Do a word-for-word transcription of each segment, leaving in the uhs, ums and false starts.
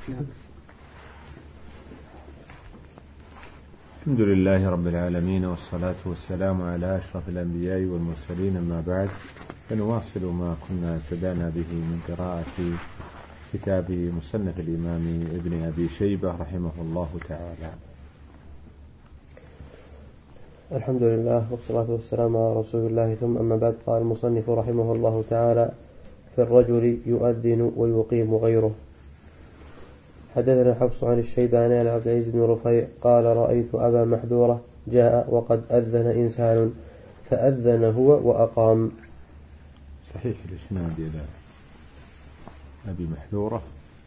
الحمد لله رب العالمين، والصلاة والسلام على أشرف الأنبياء والمرسلين، أما بعد، فنواصل ما كنا ابتدأنا به من قراءة كتاب مصنف الإمام ابن أبي شيبة رحمه الله تعالى. الحمد لله والصلاة والسلام على رسول الله، ثم أما بعد. قال المصنف رحمه الله تعالى: في الرجل يؤذن ويقيم غيره. حدثنا حفص عن الشيباني عن عبد العزيز بن رفيع قال: رأيت أبا محذورة جاء وقد أذن إنسان فأذن هو وأقام. صحيح الإسناد إلى أبي محذورة.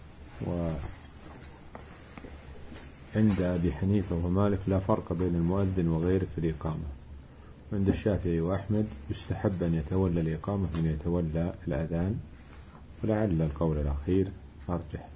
وعند أبي حنيفة ومالك لا فرق بين المؤذن وغيره في الإقامة، وعند الشافعي وأحمد يستحب أن يتولى الإقامة من يتولى الأذان، ولعل القول الأخير أرجح.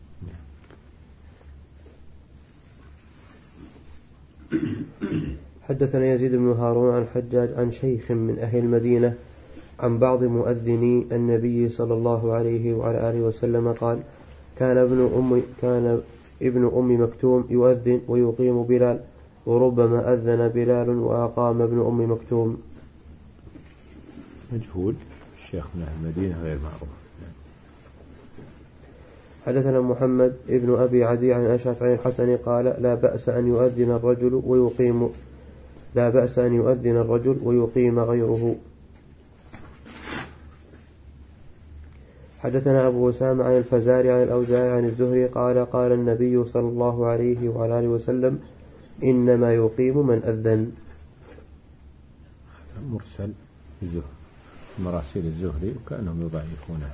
حدثنا يزيد بن هارون عن حجاج عن شيخ من أهل المدينة عن بعض مؤذني النبي صلى الله عليه وعلى آله وسلم قال: كان ابن أم كان ابن أم مكتوم يؤذن ويقيم بلال، وربما أذن بلال وأقام ابن أم مكتوم. مجهول، الشيخ من أهل المدينة غير معروف. حدثنا محمد ابن أبي عدي عن أشعث عن الحسن قال: لا بأس أن يؤذن الرجل ويقيم لا بأس أن يؤذن الرجل ويقيم غيره. حدثنا أبو أسامة عن الفزاري عن الأوزاعي عن الزهري قال: قال النبي صلى الله عليه وعلى آله وسلم: إنما يقيم من أذن. مرسل مراسيل الزهري وكأنهم يضعفونها.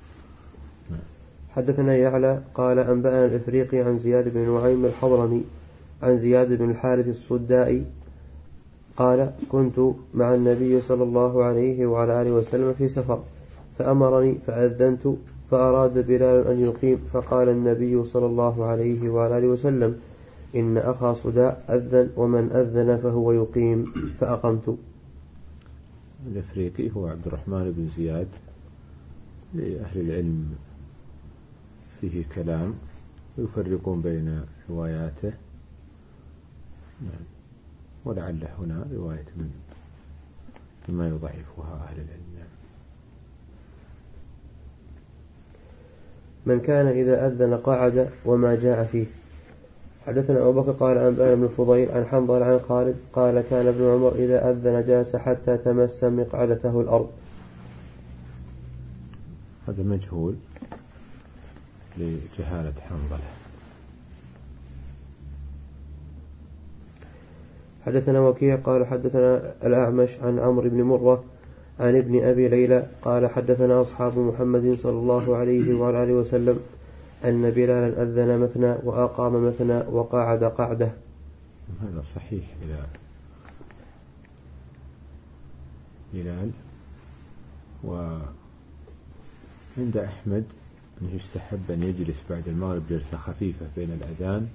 حدثنا يعلى قال: أنبأنا الإفريقي عن زياد بن نعيم الحضرمي عن زياد بن الحارث الصدائي قال: كنت مع النبي صلى الله عليه وعلى آله وسلم في سفر، فأمرني فأذنت، فأراد بلال أن يقيم، فقال النبي صلى الله عليه وعلى آله وسلم: إن أخا صداء أذن، ومن أذن فهو يقيم، فأقمت. الإفريقي هو عبد الرحمن بن زياد، لأهل العلم فيه كلام يفرقون بين رواياته، ولعل هنا رواية من مما يضعفها أهل العلم. من كان إذا أذن قعد وما جاء فيه. حدثنا أبو بكر قال: أنبأنا بن الفضيل عن حنظل عن خالد قال: كان ابن عمر إذا أذن جلس حتى تمس مقعدته الأرض. هذا مجهول لجهالة حنظلة. حدثنا وكيع قال: حدثنا الأعمش عن عمرو بن مرة عن ابن أبي ليلى قال: حدثنا أصحاب محمد صلى الله عليه وعلى آله وسلم أن بلالا أذن مثنى وأقام مثنى وقعد قعدة. هذا صحيح إلى بلال. وعند أحمد أنه يستحب أن يجلس بعد المغرب جلسة خفيفة بين الأذان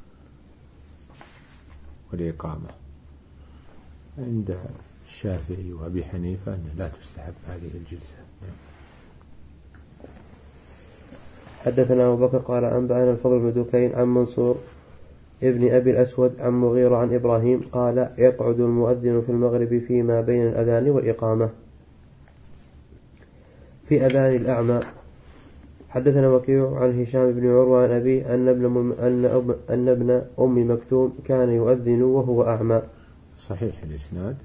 والإقامة. عند الشافعي وأبي حنيفة أنه لا تستحب هذه الجلسة. حدثنا أبو بكر قال: أنبأنا الفضل بن دكين عن منصور ابن أبي الأسود عن مغيرة عن إبراهيم قال: يقعد المؤذن في المغرب فيما بين الأذان والإقامة. في أذان الأعمى. حدثنا وكيع عن هشام بن عروة عن أبي أن ابن, أن أن ابن أم مكتوم كان يؤذن وهو أعمى. صحيح الإسناد،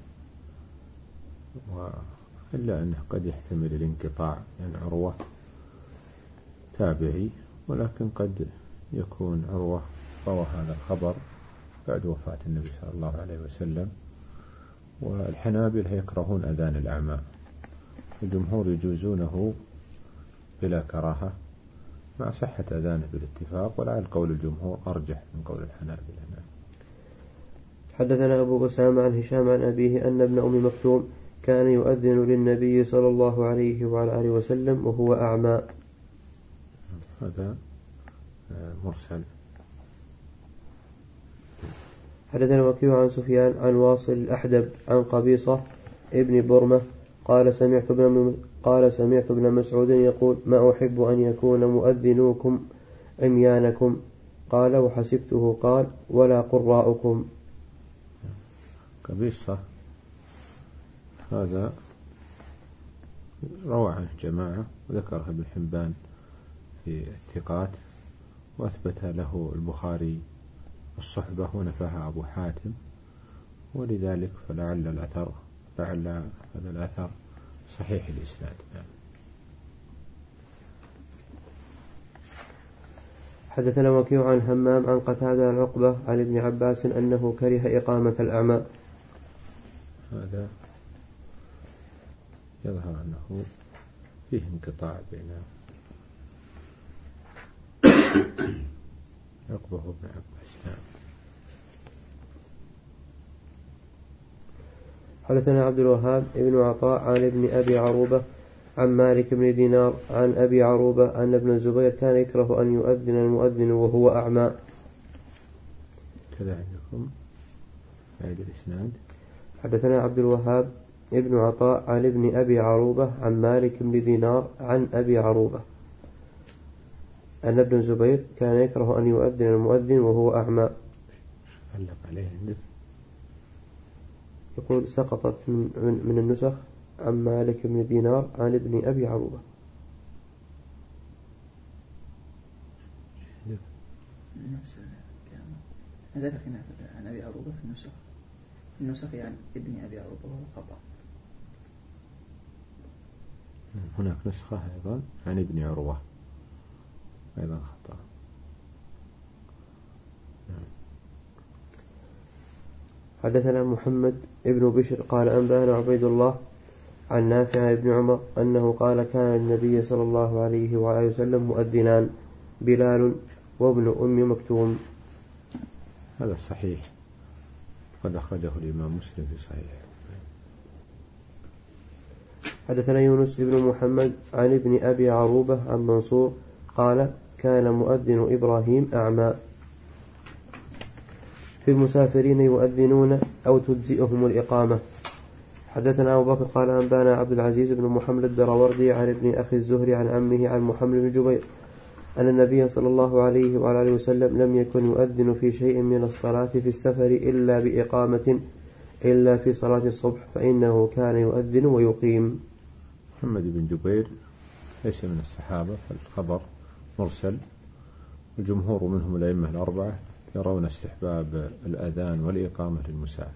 إلا أنه قد يحتمل الانقطاع، لأن يعني عروة تابعي، ولكن قد يكون عروة روى هذا الخبر بعد وفاة النبي صلى الله عليه وسلم. والحنابلة يكرهون أذان الأعمى، الجمهور يجوزونه بلا كراهة مع صحة أذانه بالاتفاق، ولعل قول الجمهور أرجح من قول الحنابلة. حدثنا أبو أسامة عن هشام عن أبيه أن ابن أم مكتوم كان يؤذن للنبي صلى الله عليه وعلى آله وسلم وهو أعمى. هذا مرسل. حدثنا وكيع عن سفيان عن واصل الأحدب عن قبيصة ابن برمة قال: سمعت ابن قال سمعت ابن مسعود يقول: ما أحب أن يكون مؤذنوكم عميانكم. قال وحسبته قال ولا قراءكم. قبيصة هذا روى عنه جماعة وذكره ابن حبان في الثقات، وأثبت له البخاري الصحبة ونفاها أبو حاتم، ولذلك فلعل الأثر لعل هذا الأثر صحيح الإسناد. حدثنا وكيع عن همام عن قتادة عن عقبة عن ابن عباس أنه كره إقامة الأعمى. هذا يظهر أنه فيه انقطاع بين عقبة وابن عباس. حدثنا عبد الوهاب ابن عطاء عن ابن أبي عروبة عن مالك بن دينار عن أبي عروبة أن ابن الزبير كان يكره أن يؤذن المؤذن وهو أعمى. كذا عندكم عيد الإسناد. حدثنا عبد الوهاب ابن عطاء عن ابن أبي عروبة عن مالك بن دينار عن أبي عروبة أن ابن الزبير كان يكره أن يؤذن المؤذن وهو أعمى. علق عليه عندك. يقول سقطت من, من, من النسخ عن مالك بن دينار عن ابن أبي عروبة. هذا هنا عن أبي عروبة في النسخ النسخ يعني ابن أبي عروبة وهو خطأ. هناك نسخة أيضا عن ابن عروة أيضا خطأ. حدثنا محمد ابن بشر قال أنبأنا عبيد الله عن نافع ابن عمر أنه قال كان النبي صلى الله عليه وعلى وسلم مؤذنان بلال وابن أم مكتوم. هذا صحيح، قد أخرجه الإمام مسلم في صحيح. حدثنا يونس بن محمد عن ابن أبي عروبة عن منصور قال كان مؤذن إبراهيم أعمى. في المسافرين يؤذنون أو تجزئهم الإقامة. حدثنا أبو بكر قال أنبانا عبد العزيز بن محمد الدراوردي عن ابن أخي الزهري عن عمه عن محمد بن جبير أن النبي صلى الله عليه وعلى آله وسلم لم يكن يؤذن في شيء من الصلاة في السفر إلا بإقامة إلا في صلاة الصبح فإنه كان يؤذن ويقيم. محمد بن جبير ليس من الصحابة فالخبر مرسل، الجمهور منهم الأئمة الأربعة يرون استحباب الأذان والإقامة للمسافر.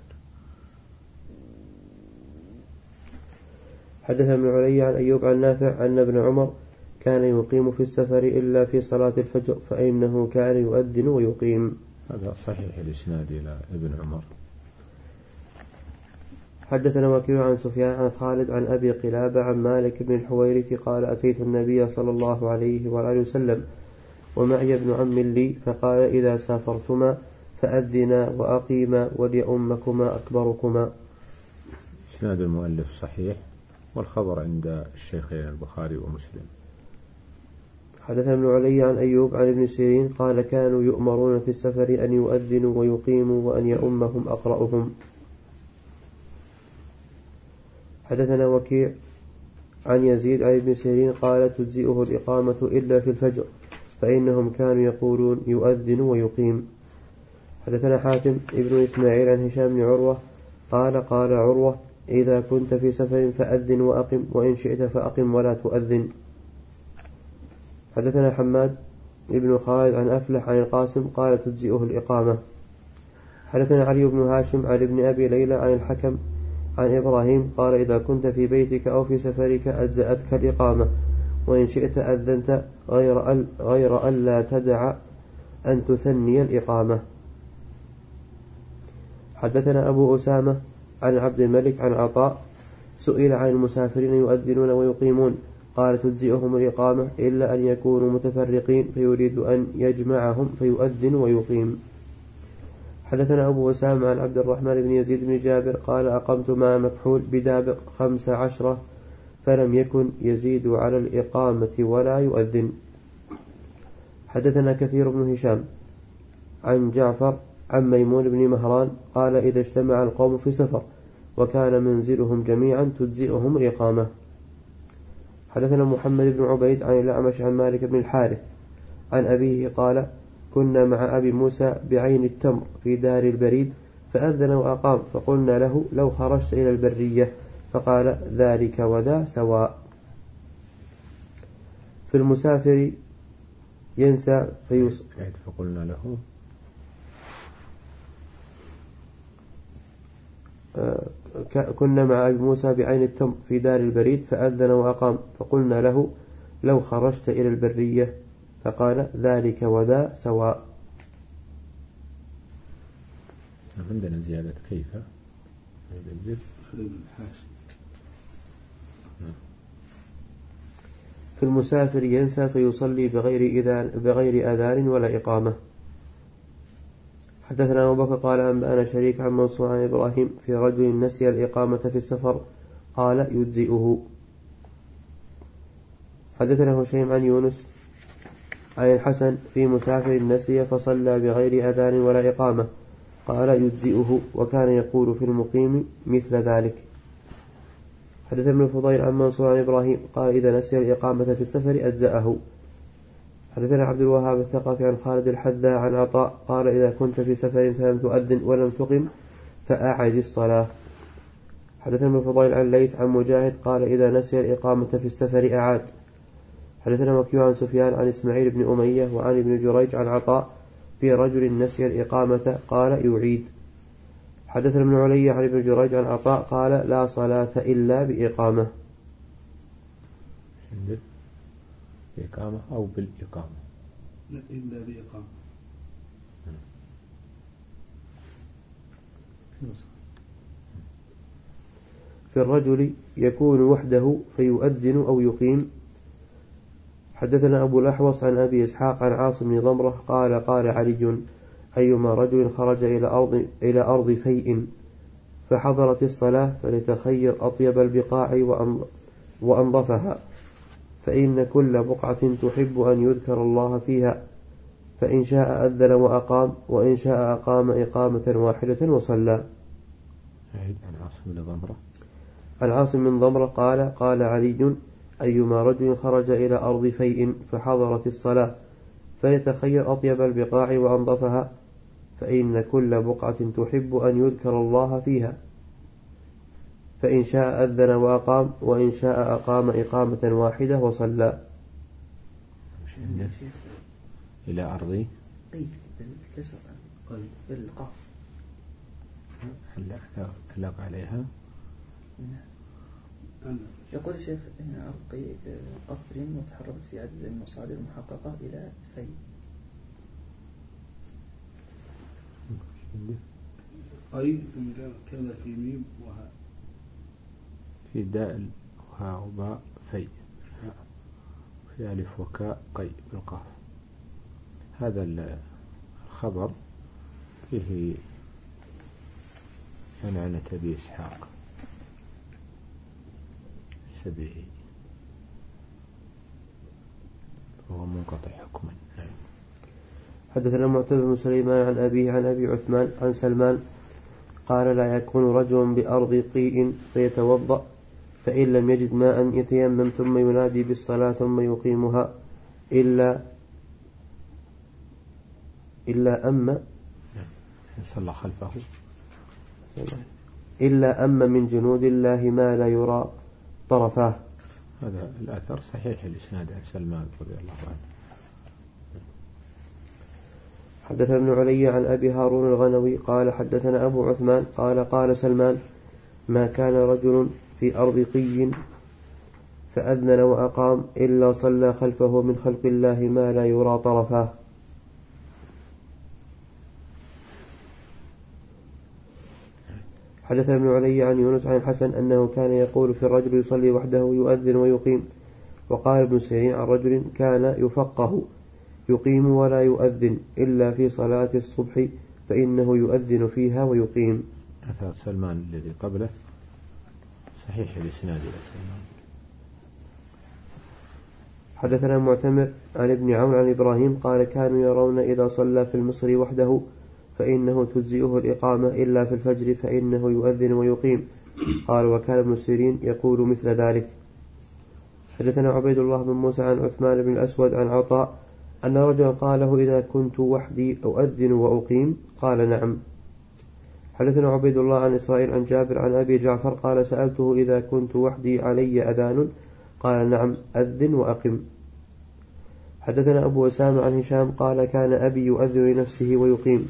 حدثنا ابن علي عن أيوب عن نافع أن ابن عمر كان يقيم في السفر إلا في صلاة الفجر فإنه كان يؤذن ويقيم. هذا صحيح الإسناد إلى ابن عمر. حدثنا وكيع عن سفيان عن خالد عن أبي قلابة عن مالك بن الحويرث قال أتيت النبي صلى الله عليه وآله وسلم ومعي ابن عم لي فقال إذا سافرتما فأذنا وأقيما وليؤمكما أكبركما. إسناد المؤلف صحيح والخبر عند الشيخين البخاري ومسلم. حدثنا ابن علي عن أيوب عن ابن سيرين قال كانوا يؤمرون في السفر أن يؤذنوا ويقيموا وأن يؤمهم أقرأهم. حدثنا وكيع عن يزيد عن ابن سيرين قال تجزئه الإقامة إلا في الفجر فإنهم كانوا يقولون يؤذن ويقيم. حدثنا حاتم ابن إسماعيل عن هشام بن عروة قال قال عروة إذا كنت في سفر فأذن وأقم وإن شئت فأقم ولا تؤذن. حدثنا حماد ابن خالد عن أفلح عن القاسم قال تجزئه الإقامة. حدثنا علي بن هاشم عن ابن أبي ليلى عن الحكم عن إبراهيم قال إذا كنت في بيتك أو في سفرك أجزأتك الإقامة وإن شئت أذنت غير أل غير ألا تدع أن تثني الإقامة. حدثنا أبو أسامة عن عبد الملك عن عطاء سئل عن المسافرين يؤذنون ويقيمون قال تجزئهم الإقامة إلا أن يكونوا متفرقين فيريد أن يجمعهم فيؤذن ويقيم. حدثنا أبو أسامة عن عبد الرحمن بن يزيد بن جابر قال أقمت مع مكحول بدابق خمس عشرة فلم يكن يزيد على الإقامة ولا يؤذن. حدثنا كثير بن هشام عن جعفر عن ميمون بن مهران قال إذا اجتمع القوم في سفر وكان منزلهم جميعا تجزئهم الإقامة. حدثنا محمد بن عبيد عن الأعمش عن مالك بن الحارث عن أبيه قال كنا مع أبي موسى بعين التمر في دار البريد فأذن وأقام فقلنا له لو خرجت إلى البرية فقال ذلك وذا سواء. في المسافر ينسى فيص... فقلنا له كنا مع أبي موسى بعين التمر في دار البريد فأذن وأقام فقلنا له لو خرجت إلى البرية فقال ذلك وذا سواء. عندنا زيادة كيف في المسافر ينسى فيصلي بغير إذان بغير أذان ولا إقامة. حدثنا أبو بكر قال أنبأنا شريك عن منصور عن إبراهيم في رجل نسي الإقامة في السفر قال يجزئه. حدثنا هشيم عن يونس عن الحسن في مسافر نسي فصلى بغير أذان ولا إقامة قال يجزئه وكان يقول في المقيم مثل ذلك. حدثنا ابن الفضيل عن منصور عن إبراهيم قال إذا نسي الإقامة في السفر أجزأه. حدثنا عبد الوهاب الثقفي عن خالد الحذاء عن عطاء قال إذا كنت في سفر فلم تؤذن ولم تقم فأعد الصلاة. حدثنا ابن الفضيل عن ليث عن مجاهد قال إذا نسي الإقامة في السفر أعاد. حدثنا وكيع عن سفيان عن إسماعيل بن أمية وعن ابن جريج عن عطاء في رجل نسي الإقامة قال يعيد. حدثنا ابن علي عن ابن جريج عن عطاء قال لا صلاة إلا بإقامة. بإقامة أو بالإقامة؟ لا إلا بإقامة. في الرجل يكون وحده فيؤذن أو يقيم. حدثنا أبو الأحوص عن أبي إسحاق عن عاصم بن ضمرة قال قال علي أيما رجل خرج إلى أرض, إلى أرض فيء فحضرت الصلاة فليتخير أطيب البقاع وأنظفها فإن كل بقعة تحب أن يذكر الله فيها فإن شاء أذن وأقام وإن شاء أقام إقامة واحدة وصلى. عن عاصم بن ضمرة عن عاصم بن ضمرة قال قال علي أيما رجل خرج إلى أرض فيء فحضرت الصلاة فيتخير أطيب البقاع وأنظفها فإن كل بقعة تحب أن يذكر الله فيها فإن شاء أذن وأقام وإن شاء أقام إقامة واحدة وصلى. إلى أرضي قيل بالكسر بالقاف هل أطلق عليها؟ يقول الشيخ إن أرض قفر متحركة في عدد من المصادر المحققة إلى في أي ثم كان في ميم وهاء في دال وهاء وباء في في ألف وكاء قي بالقاف. هذا الخبر فيه عنعنة أبي إسحاق السبيعي وهو منقطع حكما. حدثنا معتمر بن سليمان عن أبيه عن أبي عثمان عن سلمان قال لا يكون رجل بأرض قيء فيتوضأ فإن لم يجد ماء يتيمم ثم ينادي بالصلاة ثم يقيمها إلا إلا أما صلى خلفه إلا أما من جنود الله ما لا يرى طرفاه. هذا الأثر صحيح الإسناد عن سلمان رضي الله عنه. حدثنا ابن علي عن أبي هارون الغنوي قال حدثنا أبو عثمان قال قال سلمان ما كان رجل في أرض قي فأذن وأقام إلا صلى خلفه من خلق الله ما لا يرى طرفاه. حدثنا ابن علي عن يونس عن الحسن أنه كان يقول في الرجل يصلي وحده يؤذن ويقيم. وقال ابن سيرين عن رجل كان يفقه يقيم ولا يؤذن إلا في صلاة الصبح فإنه يؤذن فيها ويقيم. أثر سلمان الذي قبله صحيح الإسناد إلى سلمان. حدثنا معتمر عن ابن عون عن إبراهيم قال كانوا يرون إذا صلى في المصر وحده فإنه تجزئه الإقامة إلا في الفجر فإنه يؤذن ويقيم. قال وكان ابن سيرين يقول مثل ذلك. حدثنا عبيد الله بن موسى عن عثمان بن الأسود عن عطاء أن رجلا قاله إذا كنت وحدي أؤذن وأقيم قال نعم. حدثنا عبيد الله عن إسرائيل عن جابر عن أبي جعفر قال سألته إذا كنت وحدي علي أذان قال نعم أذن وأقم. حدثنا أبو أسامة عن هشام قال كان أبي يؤذن لنفسه ويقيم.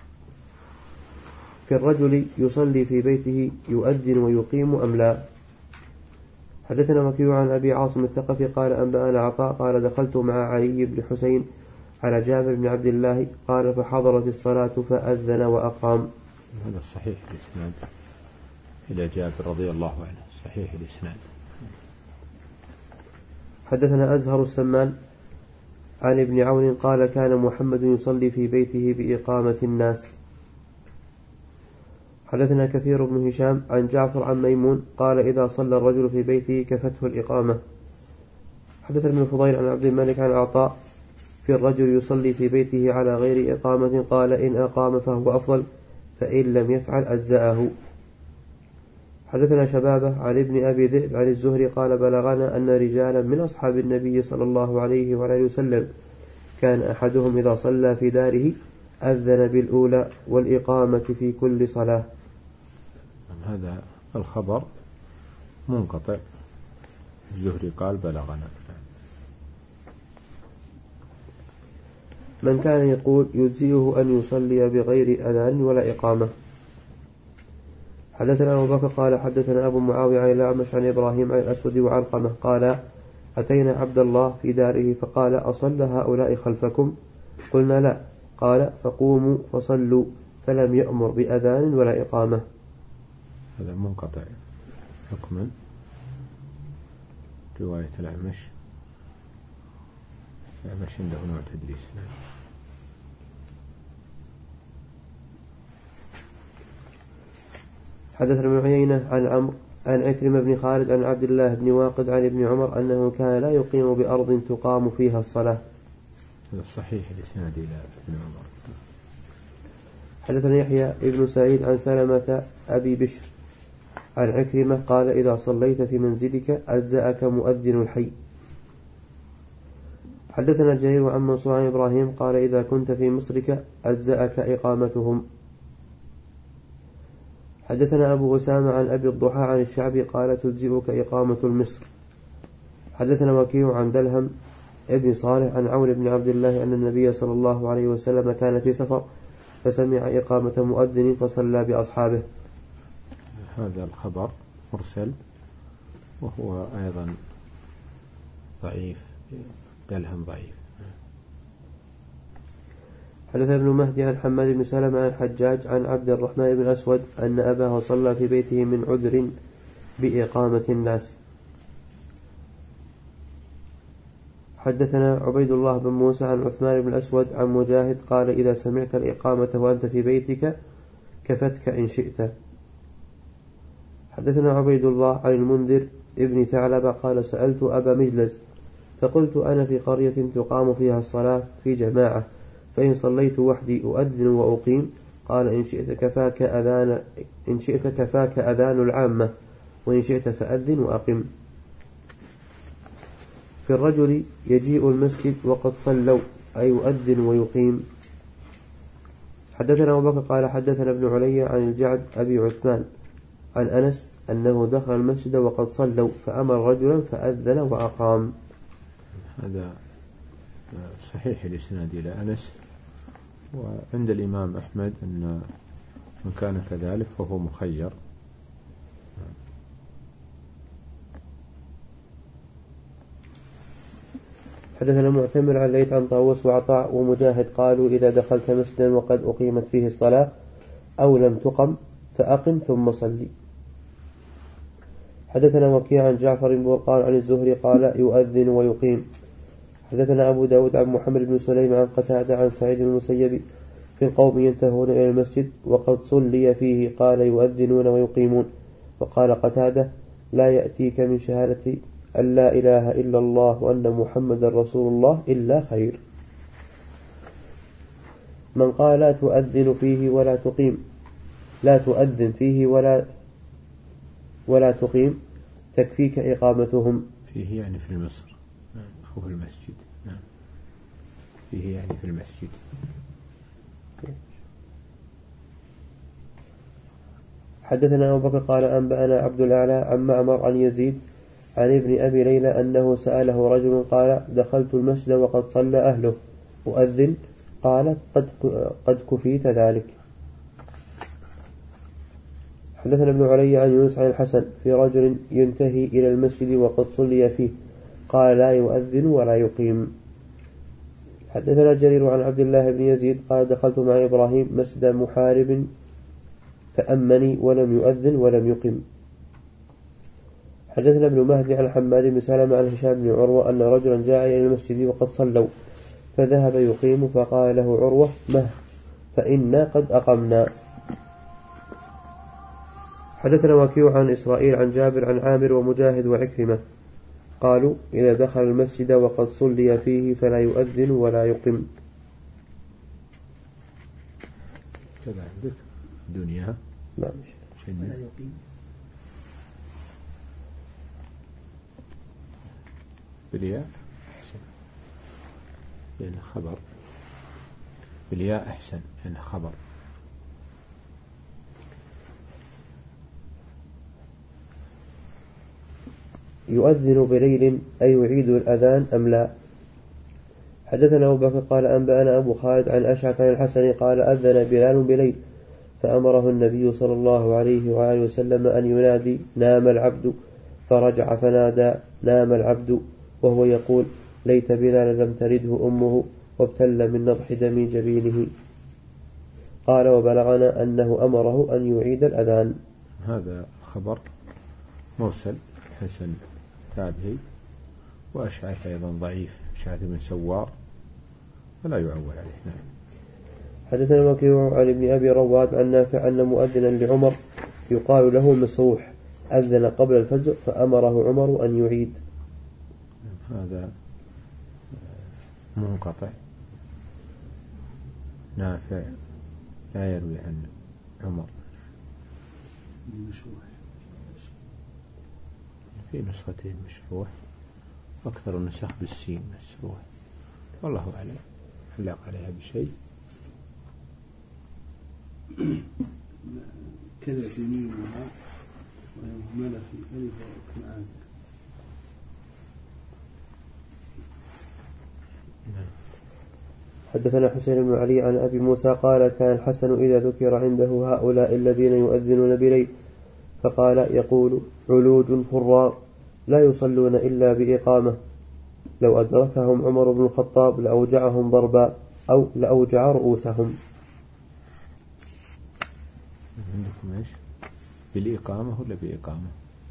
في الرجل يصلي في بيته يؤذن ويقيم أم لا. حدثنا وكيع عن أبي عاصم الثقفي قال أنبأنا عطاء قال دخلت مع علي بن حسين على جابر بن عبد الله قال فحضرت الصلاة فأذن وأقام. هذا صحيح الإسناد إلى جابر رضي الله عنه، صحيح الإسناد. حدثنا أزهر السمان عن ابن عون قال كان محمد يصلي في بيته بإقامة الناس. حدثنا كثير بن هشام عن جعفر عن ميمون قال إذا صلى الرجل في بيته كفته الإقامة. حدثنا ابن فضيل عن عبد الملك عن عطاء في الرجل يصلي في بيته على غير إقامة قال إن أقام فهو أفضل فإن لم يفعل أجزأه. حدثنا شبابه عن ابن أبي ذئب عن الزهري قال بلغنا أن رجالا من أصحاب النبي صلى الله عليه وآله وسلم كان أحدهم إذا صلى في داره أذن بالأولى والإقامة في كل صلاة. هذا الخبر منقطع، الزهري قال بلغنا. من كان يقول يجزئه أن يصلي بغير أذان ولا إقامة. حدثنا أبو بكر قال حدثنا أبو معاوية عن الأعمش عن إبراهيم عن الأسود وعلقمة قال أتينا عبد الله في داره فقال أصلى هؤلاء خلفكم؟ قلنا لا. قال فقوموا فصلوا فلم يأمر بأذان ولا إقامة. هذا منقطع حكما رواية الأعمش. الأعمش عنده نوع تدريس. حدثنا ابن عيينة عن عمرو عن عكرمة بن خالد عن عبد الله بن واقد عن ابن عمر أنه كان لا يقيم بأرض تقام فيها الصلاة. هذا صحيح الإسناد إلى ابن عمر. حدثنا يحيى ابن سعيد عن سلمة أبي بشر عن عكرمة قال إذا صليت في منزلك أجزأك مؤذن الحي. حدثنا جرير عن منصور عن إبراهيم قال إذا كنت في مصرك أجزأك إقامتهم. حدثنا أبو أسامة عن أبي الضحى عن الشعبي قال تجزئك إقامة المصر. حدثنا وكيع عن دلهم ابن صالح عن عون بن عبد الله أن النبي صلى الله عليه وسلم كان في سفر فسمع إقامة مؤذن فصلى بأصحابه. هذا الخبر مرسل وهو أيضا ضعيف، دلهم ضعيف. حدث ابن مهدي عن حماد بن سلمة عن حجاج عن عبد الرحمن بن أسود أن أباه صلى في بيته من عذر بإقامة الناس. حدثنا عبيد الله بن موسى عن عثمان بن الأسود عن مجاهد قال إذا سمعت الإقامة وأنت في بيتك كفتك إن شئت. حدثنا عبيد الله عن المنذر ابن ثعلبة قال سألت أبا مجلس فقلت أنا في قرية تقام فيها الصلاة في جماعة فإن صليت وحدي أؤذن وأقيم؟ قال إن شئت كفاك أذان إن شئت كفاك أذان العامة وإن شئت فأذن وأقم. في الرجل يجيء المسجد وقد صلوا أي يؤذن ويقيم. حدثنا أبو بكر قال حدثنا ابن علي عن الجعد أبي عثمان عن أنس أنه دخل المسجد وقد صلوا فأمر رجلا فأذن وأقام. هذا صحيح الإسناد إلى أنس. وعند الإمام أحمد أن من كان كذلك فهو مخير. حدثنا معتمر عن ليث عن طاووس وعطاء ومجاهد قالوا إذا دخلت مسجدا وقد أقيمت فيه الصلاة أو لم تقم فأقم ثم صلي. حدثنا وكيع عن جعفر بن برقان عن الزهري قال يؤذن ويقيم. حدثنا أبو داود عن محمد بن سليم عن قتادة عن سعيد بن المسيب في القوم ينتهون إلى المسجد وقد صلي فيه قال يؤذنون ويقيمون. وقال قتادة لا يأتيك من شهادة أن لا إله إلا الله وأن محمد رسول الله إلا خير. من قال لا تؤذن فيه ولا تقيم لا تؤذن فيه ولا ولا تقيم تكفيك إقامتهم. فيه يعني في مصر أو في المسجد. نعم. فيه يعني في المسجد. حدثنا أبو بكر قال أنبأنا عبد الأعلى عن معمر عن يزيد عن ابن أبي ليلى أنه سأله رجل قال دخلت المسجد وقد صلى أهله أؤذن؟ قال قد, قد كفيت ذلك. حدثنا ابن علي عن يونس عن الحسن في رجل ينتهي إلى المسجد وقد صلي فيه قال لا يؤذن ولا يقيم. حدثنا جرير عن عبد الله بن يزيد قال دخلت مع إبراهيم مسجد محارب فأمني ولم يؤذن ولم يقم. حدثنا ابن مهدي عن حماد بن سلمة عن هشام بن عروة أن رجلا جاء إلى المسجد وقد صلوا فذهب يقيم فقال له عروة مه فإنا قد أقمنا. حدثنا وكيع عن إسرائيل عن جابر عن عامر ومجاهد وعكرمة قالوا إذا دخل المسجد وقد صلي فيه فلا يؤذن ولا يقم. كذا عندك دنيا لا ولا يقيم بالياء أحسن لأن خبر بالياء أحسن لأن خبر. يؤذن بليل أي يعيد الأذان أم لا؟ حدثنا أبو بكر قال أنبأنا أبو خالد عن أشعث عن الحسن قال أذن بلال بليل فأمره النبي صلى الله عليه وآله وسلم أن ينادي نام العبد فرجع فنادى نام العبد وهو يقول ليت بلال لم ترده أمه وابتل من نضح دم جبينه. قال وبلغنا أنه أمره أن يعيد الأذان. هذا خبر مرسل حسن تابعي وأشعث أيضا ضعيف أشعث بن سوار فلا يعول عليه. نعم. حدثنا وكيع عن ابن أبي رواد عن نافع أن مؤذنا لعمر يقال له مسروح أذن قبل الفجر فأمره عمر أن يعيد. هذا منقطع نافع لا يروي عن عمر. مشروح في نسختين مشروح أكثر النسخ بالسين مسروح والله أعلم علق عليها بشيء. كذا في ميم وها وملا في ألف وكنعان. حدثنا حسين بن علي عن أبي موسى قال كان الحسن إذا ذكر عنده هؤلاء الذين يؤذنون بليل فقال يقول علوج حرار لا يصلون إلا بإقامة لو أدركهم عمر بن الخطاب لأوجعهم ضربا أو لأوجع رؤوسهم. عندكم إيش بالإقامة ولا بإقامة؟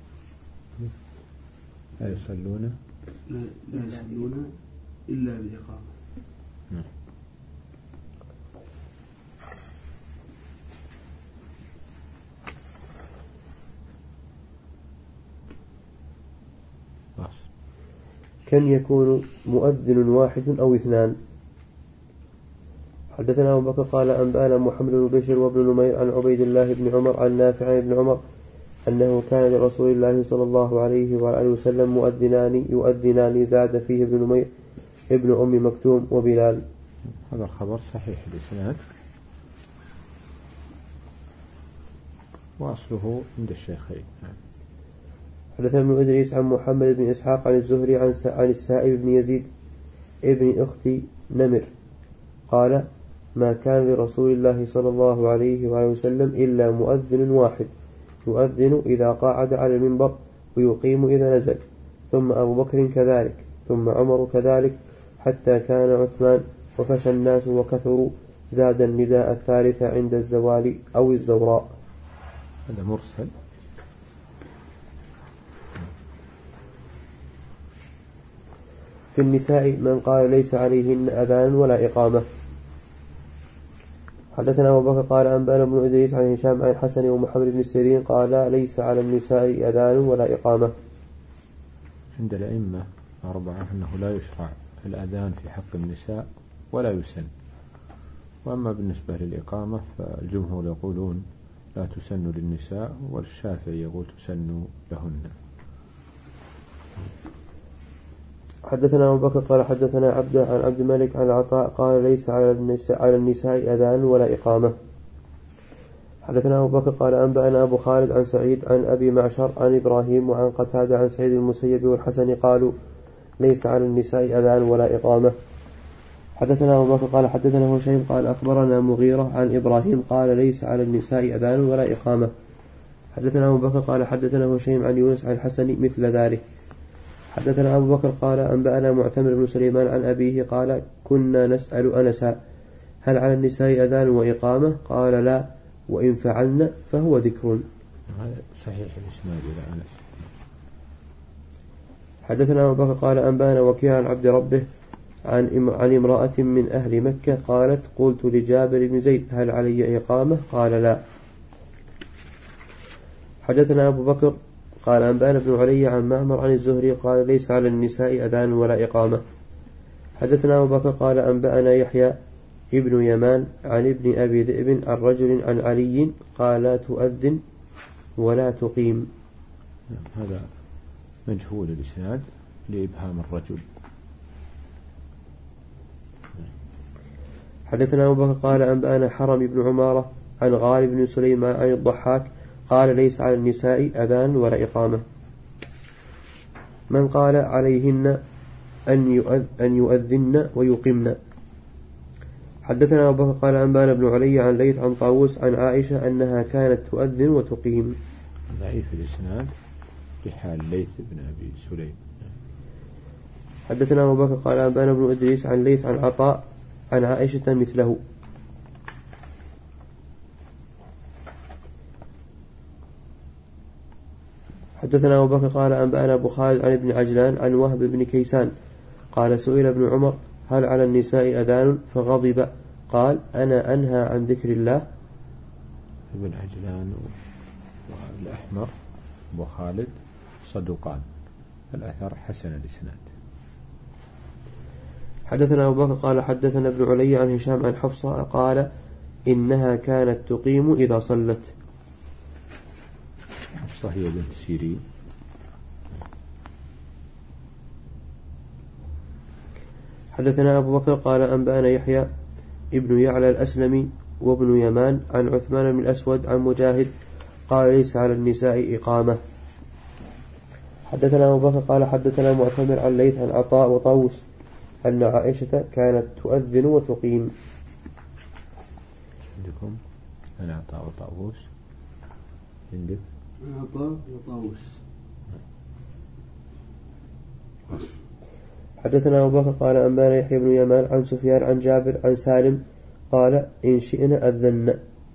لا يصلون لا, لا يصلون إلا بإقامة. نعم. كم يكون مؤذن واحد أو اثنان؟ حدثنا أبو بكر قال أنبأنا محمد بن بشر وابن نمير عن عبيد الله بن عمر عن نافع عن ابن عمر أنه كان لرسول الله صلى الله عليه وآله وسلم مؤذنان يؤذنان زاد فيه ابن نمير ابن أم مكتوم وبلال. هذا الخبر صحيح الإسناد وأصله عند الشيخين. حدثنا ابن إدريس عن محمد بن إسحاق عن الزهري عن عن السائب بن يزيد ابن أخت نمر قال ما كان لرسول الله صلى الله عليه وآله وسلم إلا مؤذن واحد يؤذن إذا قاعد على المنبر ويقيم إذا نزل ثم أبو بكر كذلك ثم عمر كذلك حتى كان عثمان وفشى الناس وكثروا زاد النداء الثالث عند الزوال أو الزوراء. هذا مرسل. في النساء من قال ليس عليهن أذان ولا إقامة. حدثنا أبو بكر قال أنبأنا بن إدريس عن هشام عن الحسن ومحمد بن سيرين قال ليس على النساء أذان ولا إقامة. عند الأئمة أربعة أنه لا يشرع الأذان في حق النساء ولا يسن. وأما بالنسبة للإقامة فالجمهور يقولون لا تسن للنساء والشافعي يقول تسن لهن. حدثنا أبو بكر قال حدثنا عبده عن عبد الملك عن عطاء قال ليس على النساء, على النساء أذان ولا إقامة. حدثنا أبو بكر قال أنبأنا أبو خالد عن سعيد عن أبي معشر عن إبراهيم وعن قتادة عن سعيد المسيب والحسن قالوا ليس على النساء أذان ولا إقامة. حدثنا أبو بكر قال حدثنا هشيم قال أخبرنا مغيرة عن إبراهيم قال ليس على النساء أذان ولا إقامة. حدثنا أبو بكر قال حدثنا هشيم عن يونس عن الحسن مثل ذلك. حدثنا أبو بكر قال أنبأنا معتمر بن سليمان عن أبيه قال كنا نسأل أنسا هل على النساء أذان وإقامة؟ قال لا، وإن فعلنا فهو ذكر. هذا صحيح الإسناد إلى أنس. حدثنا أبو بكر قال أنبأنا وكيع عن عبد ربه عن عن امرأة من أهل مكة قالت قلت لجابر بن زيد هل علي إقامة؟ قال لا. حدثنا أبو بكر قال أنبأنا ابن علي عن معمر عن الزهري قال ليس على النساء أذان ولا إقامة. حدثنا أبو بكر قال أنبأنا يحيى ابن يمان عن ابن أبي ذئب عن رجل عن علي قال لا تؤذن ولا تقيم. هذا مجهول الإسناد لإبهام الرجل. حدثنا أبو بكر قال أنبأنا حرم بن عمارة عن غالب بن سليمان عن الضحاك قال ليس على النساء أذان ولا إقامة. من قال عليهن أن يؤذن ويقمن. حدثنا أبو بكر قال أنبأنا ابن علي عن ليث عن طاووس عن عائشة أنها كانت تؤذن وتقيم. ضعيف الإسناد بحال ليث بن أبي سليم. حدثنا أبو بكر قال أنبأنا ابن إدريس عن ليث عن عطاء عن عائشة مثله. حدثنا أبو بكر قال أنبأنا أبو خالد عن ابن عجلان عن وهب بن كيسان قال سئل ابن عمر هل على النساء أذان فغضب قال أنا أنهى عن ذكر الله. ابن عجلان والأحمر أبو خالد صدوقان، الأثر حسن الإسناد. حدثنا أبو بكر قال حدثنا ابن علي عن هشام عن حفصة قال إنها كانت تقيم إذا صلت. حفصة هي بنت سيرين. حدثنا أبو بكر قال أنبأنا يحيى ابن يعلى الأسلمي وابن يمان عن عثمان بن الأسود عن مجاهد قال ليس على النساء إقامة. حدثنا أبو بكر قال حدثنا معتمر عن ليث عن عطاء وطاووس أن عائشة كانت تؤذن وتقيم. عندكم أنا عطاء وطاووس عندك عطاء وطاووس. حدثنا أبو بكر قال أنبأنا يحيى بن يمان عن سفيان عن جابر عن سالم قال إن شئنا أذن.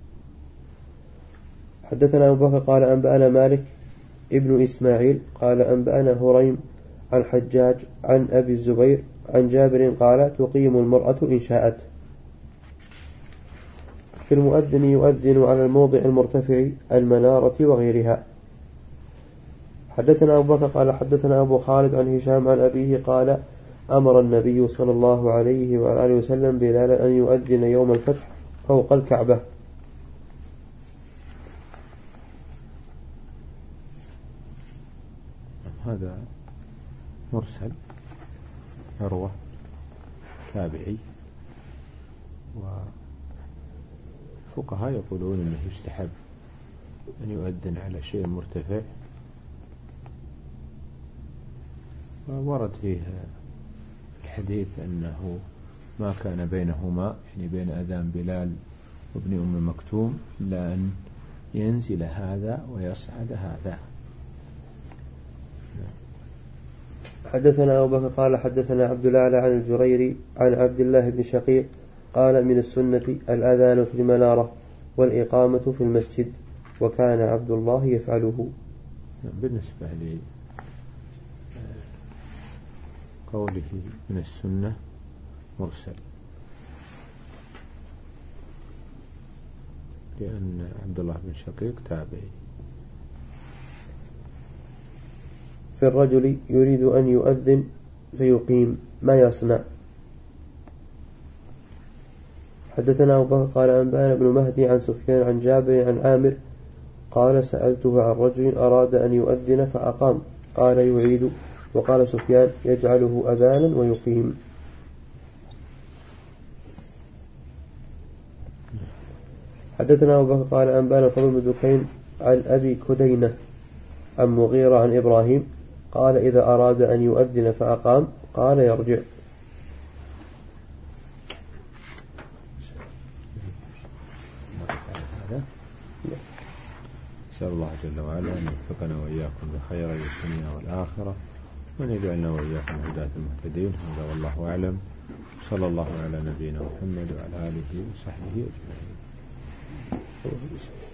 حدثنا أبو بكر قال أنبأنا مالك ابن إسماعيل قال أنبأنا هريم عن حجاج عن أبي الزبير عن جابر قال تقيم المرأة إن شاءت. في المؤذن يؤذن على الموضع المرتفع المنارة وغيرها. حدثنا أبو بكر قال حدثنا أبو خالد عن هشام عن أبيه قال أمر النبي صلى الله عليه وآله وسلم بلالا أن يؤذن يوم الفتح فوق الكعبة. هذا مرسل عروة تابعي، وفقهاء يقولون أنه يستحب أن يؤذن على شيء مرتفع، وورد فيه الحديث أنه ما كان بينهما يعني بين أذان بلال وابن أم مكتوم إلا أن ينزل هذا ويصعد هذا. حدثنا أبو بكر قال حدثنا عبد الأعلى عن الجريري عن عبد الله بن شقيق قال من السنة الأذان في المنارة والإقامة في المسجد وكان عبد الله يفعله. بالنسبة لقوله من السنة مرسل، لأن عبد الله بن شقيق تابعي. في الرجل يريد أن يؤذن فيقيم ما يصنع. حدثنا أبو بكر قال أنبأنا ابن مهدي عن سفيان عن جابر عن عامر قال سألته عن رجل أراد أن يؤذن فأقام قال يعيد وقال سفيان يجعله أذانا ويقيم. حدثنا أبو بكر قال أنبانا الفضل بن دكين عن أبي كدينة عن مغيرة عن إبراهيم قال إذا أراد أن يؤذن فأقام قال يرجع. نسأل الله جل وعلا أن يوفقنا وإياكم بخير الدنيا والآخرة وأن يجعلنا وإياكم هداة المهتدين. هذا والله أعلم. صلى الله على نبينا محمد وعلى آله وصحبه أجمعين.